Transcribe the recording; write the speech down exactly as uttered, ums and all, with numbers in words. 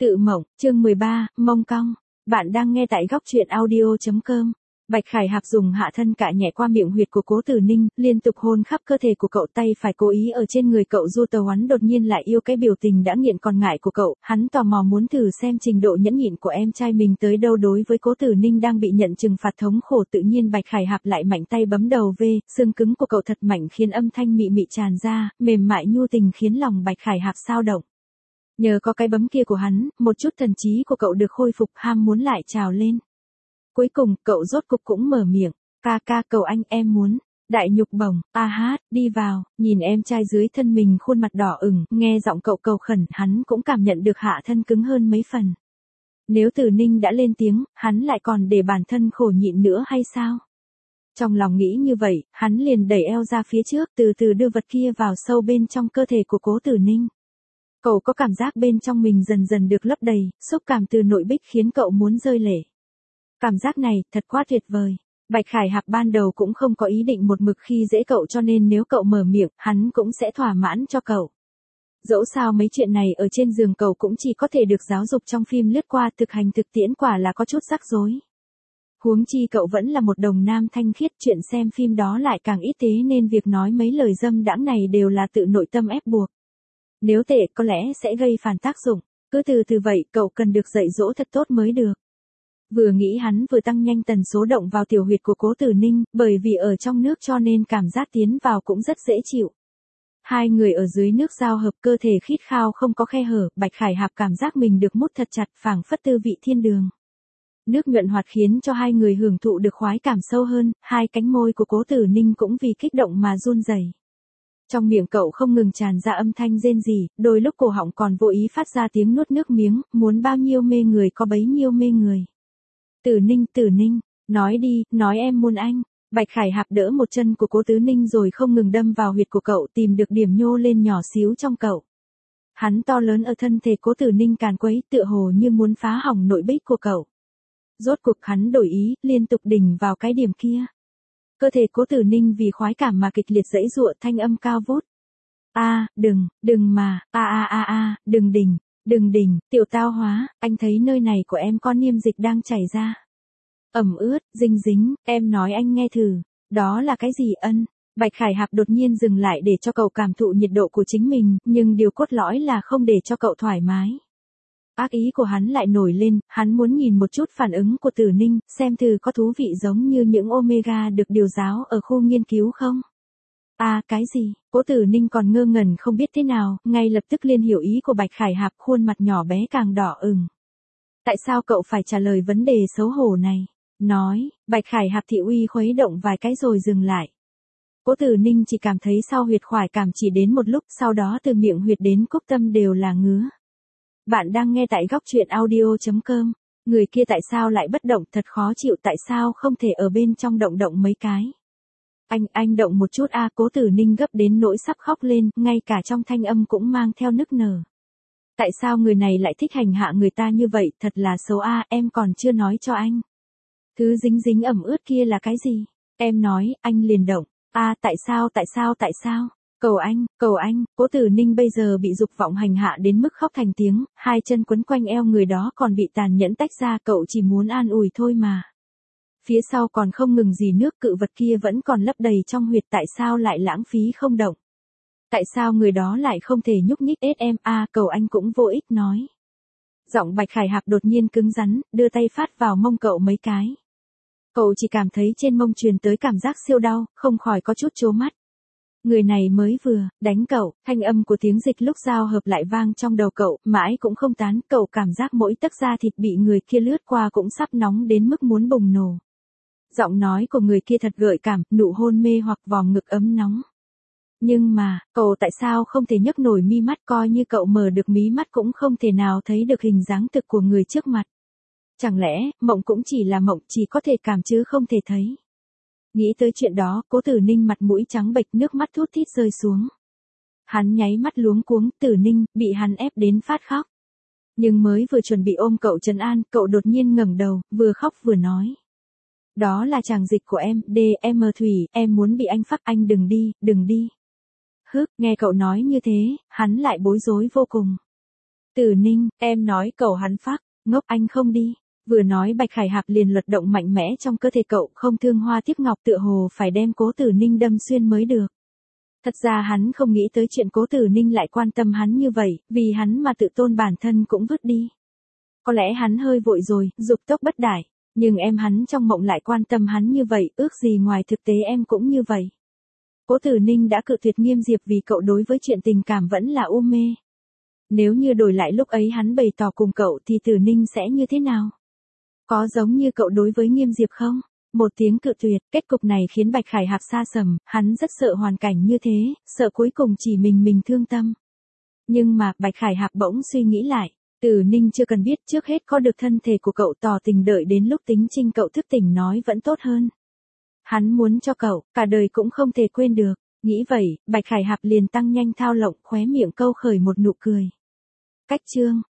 Tự mộng, chương mười ba, mông cong. Bạn đang nghe tại góc truyện audio chấm com. Bạch Khải Hạp dùng hạ thân cạ nhẹ qua miệng huyệt của Cố Tử Ninh, liên tục hôn khắp cơ thể của cậu, tay phải cố ý ở trên người cậu. Du Tờ Hoán đột nhiên lại yêu cái biểu tình đã nghiện còn ngại của cậu, hắn tò mò muốn thử xem trình độ nhẫn nhịn của em trai mình tới đâu. Đối với Cố Tử Ninh đang bị nhận trừng phạt thống khổ, tự nhiên Bạch Khải Hạp lại mạnh tay bấm đầu về, xương cứng của cậu thật mạnh khiến âm thanh mị mị tràn ra, mềm mại nhu tình khiến lòng Bạch Khải Hạp xao động. Nhờ có cái bấm kia của hắn, một chút thần trí của cậu được khôi phục, ham muốn lại trào lên. Cuối cùng, cậu rốt cục cũng mở miệng, ca ca cầu anh, em muốn. Đại nhục bổng, a hát, đi vào, nhìn em trai dưới thân mình khuôn mặt đỏ ửng, nghe giọng cậu cầu khẩn, hắn cũng cảm nhận được hạ thân cứng hơn mấy phần. Nếu Tử Ninh đã lên tiếng, hắn lại còn để bản thân khổ nhịn nữa hay sao? Trong lòng nghĩ như vậy, hắn liền đẩy eo ra phía trước, từ từ đưa vật kia vào sâu bên trong cơ thể của Cố Tử Ninh. Cậu có cảm giác bên trong mình dần dần được lấp đầy, xúc cảm từ nội bích khiến cậu muốn rơi lệ. Cảm giác này, thật quá tuyệt vời. Bạch Khải Hạp ban đầu cũng không có ý định một mực khi dễ cậu, cho nên nếu cậu mở miệng, hắn cũng sẽ thỏa mãn cho cậu. Dẫu sao mấy chuyện này ở trên giường cậu cũng chỉ có thể được giáo dục trong phim lướt qua, thực hành thực tiễn quả là có chút rắc rối. Huống chi cậu vẫn là một đồng nam thanh khiết, chuyện xem phim đó lại càng ít, thế nên việc nói mấy lời dâm đãng này đều là tự nội tâm ép buộc. Nếu tệ có lẽ sẽ gây phản tác dụng, cứ từ từ vậy, cậu cần được dạy dỗ thật tốt mới được. Vừa nghĩ hắn vừa tăng nhanh tần số động vào tiểu huyệt của Cố Tử Ninh, bởi vì ở trong nước cho nên cảm giác tiến vào cũng rất dễ chịu. Hai người ở dưới nước giao hợp, cơ thể khít khao không có khe hở, Bạch Khải Hạp cảm giác mình được mút thật chặt, phảng phất tư vị thiên đường. Nước nhuận hoạt khiến cho hai người hưởng thụ được khoái cảm sâu hơn, hai cánh môi của Cố Tử Ninh cũng vì kích động mà run rẩy. Trong miệng cậu không ngừng tràn ra âm thanh rên rỉ, đôi lúc cổ họng còn vô ý phát ra tiếng nuốt nước miếng, muốn bao nhiêu mê người có bấy nhiêu mê người. Tử Ninh, Tử Ninh, nói đi, nói em muốn anh. Bạch Khải Hạp đỡ một chân của Cố Tử Ninh rồi không ngừng đâm vào huyệt của cậu, tìm được điểm nhô lên nhỏ xíu trong cậu. Hắn to lớn ở thân thể Cố Tử Ninh càn quấy, tựa hồ như muốn phá hỏng nội bích của cậu. Rốt cuộc hắn đổi ý, liên tục đỉnh vào cái điểm kia. Cơ thể Cố Tử Ninh vì khoái cảm mà kịch liệt giãy giụa, thanh âm cao vút. A, đừng, đừng mà, a a a a, đừng đỉnh, đừng đỉnh, tiểu tao hóa, anh thấy nơi này của em có niêm dịch đang chảy ra. Ẩm ướt, dinh dính, em nói anh nghe thử, đó là cái gì ân? Bạch Khải Hạp đột nhiên dừng lại để cho cậu cảm thụ nhiệt độ của chính mình, nhưng điều cốt lõi là không để cho cậu thoải mái. Ác ý của hắn lại nổi lên, hắn muốn nhìn một chút phản ứng của Tử Ninh, xem thử có thú vị giống như những Omega được điều giáo ở khu nghiên cứu không? À, cái gì? Cố Tử Ninh còn ngơ ngẩn không biết thế nào, ngay lập tức liên hiểu ý của Bạch Khải Hạp, khuôn mặt nhỏ bé càng đỏ ửng. Tại sao cậu phải trả lời vấn đề xấu hổ này? Nói, Bạch Khải Hạp thị uy khuấy động vài cái rồi dừng lại. Cố Tử Ninh chỉ cảm thấy sau huyệt khoái cảm chỉ đến một lúc, sau đó từ miệng huyệt đến cúc tâm đều là ngứa. Bạn đang nghe tại góc truyện audio chấm com. Người kia tại sao lại bất động, thật khó chịu, tại sao không thể ở bên trong động động mấy cái? Anh, anh động một chút a. Cố Tử Ninh gấp đến nỗi sắp khóc lên, ngay cả trong thanh âm cũng mang theo nức nở. Tại sao người này lại thích hành hạ người ta như vậy, thật là xấu a, em còn chưa nói cho anh. Thứ dính dính ẩm ướt kia là cái gì? Em nói, anh liền động. A, tại sao, tại sao, tại sao? Cầu anh, cầu anh, Cố Tử Ninh bây giờ bị dục vọng hành hạ đến mức khóc thành tiếng, hai chân quấn quanh eo người đó còn bị tàn nhẫn tách ra, cậu chỉ muốn an ủi thôi mà. Phía sau còn không ngừng gì nước, cự vật kia vẫn còn lấp đầy trong huyệt, tại sao lại lãng phí không động? Tại sao người đó lại không thể nhúc nhích ết em a, cầu anh cũng vô ích nói. Giọng Bạch Khải Hạp đột nhiên cứng rắn, đưa tay phát vào mông cậu mấy cái. Cậu chỉ cảm thấy trên mông truyền tới cảm giác siêu đau, không khỏi có chút trố mắt. Người này mới vừa đánh cậu, thanh âm của tiếng dịch lúc giao hợp lại vang trong đầu cậu, mãi cũng không tán, cậu cảm giác mỗi tấc da thịt bị người kia lướt qua cũng sắp nóng đến mức muốn bùng nổ. Giọng nói của người kia thật gợi cảm, nụ hôn mê hoặc vòng ngực ấm nóng. Nhưng mà, cậu tại sao không thể nhấc nổi mi mắt, coi như cậu mở được mí mắt cũng không thể nào thấy được hình dáng thực của người trước mặt. Chẳng lẽ, mộng cũng chỉ là mộng, chỉ có thể cảm chứ không thể thấy. Nghĩ tới chuyện đó, Cố Tử Ninh mặt mũi trắng bệch, nước mắt thút thít rơi xuống. Hắn nháy mắt luống cuống, Tử Ninh, bị hắn ép đến phát khóc. Nhưng mới vừa chuẩn bị ôm cậu trấn an, cậu đột nhiên ngẩng đầu, vừa khóc vừa nói. Đó là tràng dịch của em, D, em Thủy, em muốn bị anh phắc, anh đừng đi, đừng đi. Hức, nghe cậu nói như thế, hắn lại bối rối vô cùng. Từ Ninh, em nói cậu hắn phác, ngốc anh không đi. Vừa nói Bạch Khải Hạp liền luật động mạnh mẽ trong cơ thể cậu, không thương hoa tiếc ngọc, tựa hồ phải đem Cố Tử Ninh đâm xuyên mới được. Thật ra hắn không nghĩ tới chuyện Cố Tử Ninh lại quan tâm hắn như vậy, vì hắn mà tự tôn bản thân cũng vứt đi. Có lẽ hắn hơi vội rồi, dục tốc bất đại, nhưng em hắn trong mộng lại quan tâm hắn như vậy, ước gì ngoài thực tế em cũng như vậy. Cố Tử Ninh đã cự tuyệt Nghiêm Diệp vì cậu đối với chuyện tình cảm vẫn là u mê. Nếu như đổi lại lúc ấy hắn bày tỏ cùng cậu thì Tử Ninh sẽ như thế nào? Có giống như cậu đối với Nghiêm Diệp không? Một tiếng cự tuyệt, kết cục này khiến Bạch Khải Hạp sa sầm, hắn rất sợ hoàn cảnh như thế, sợ cuối cùng chỉ mình mình thương tâm. Nhưng mà, Bạch Khải Hạp bỗng suy nghĩ lại, Tử Ninh chưa cần biết, trước hết có được thân thể của cậu tỏ tình, đợi đến lúc tính trinh cậu thức tỉnh nói vẫn tốt hơn. Hắn muốn cho cậu, cả đời cũng không thể quên được. Nghĩ vậy, Bạch Khải Hạp liền tăng nhanh thao lộng, khóe miệng câu khởi một nụ cười. Cách chương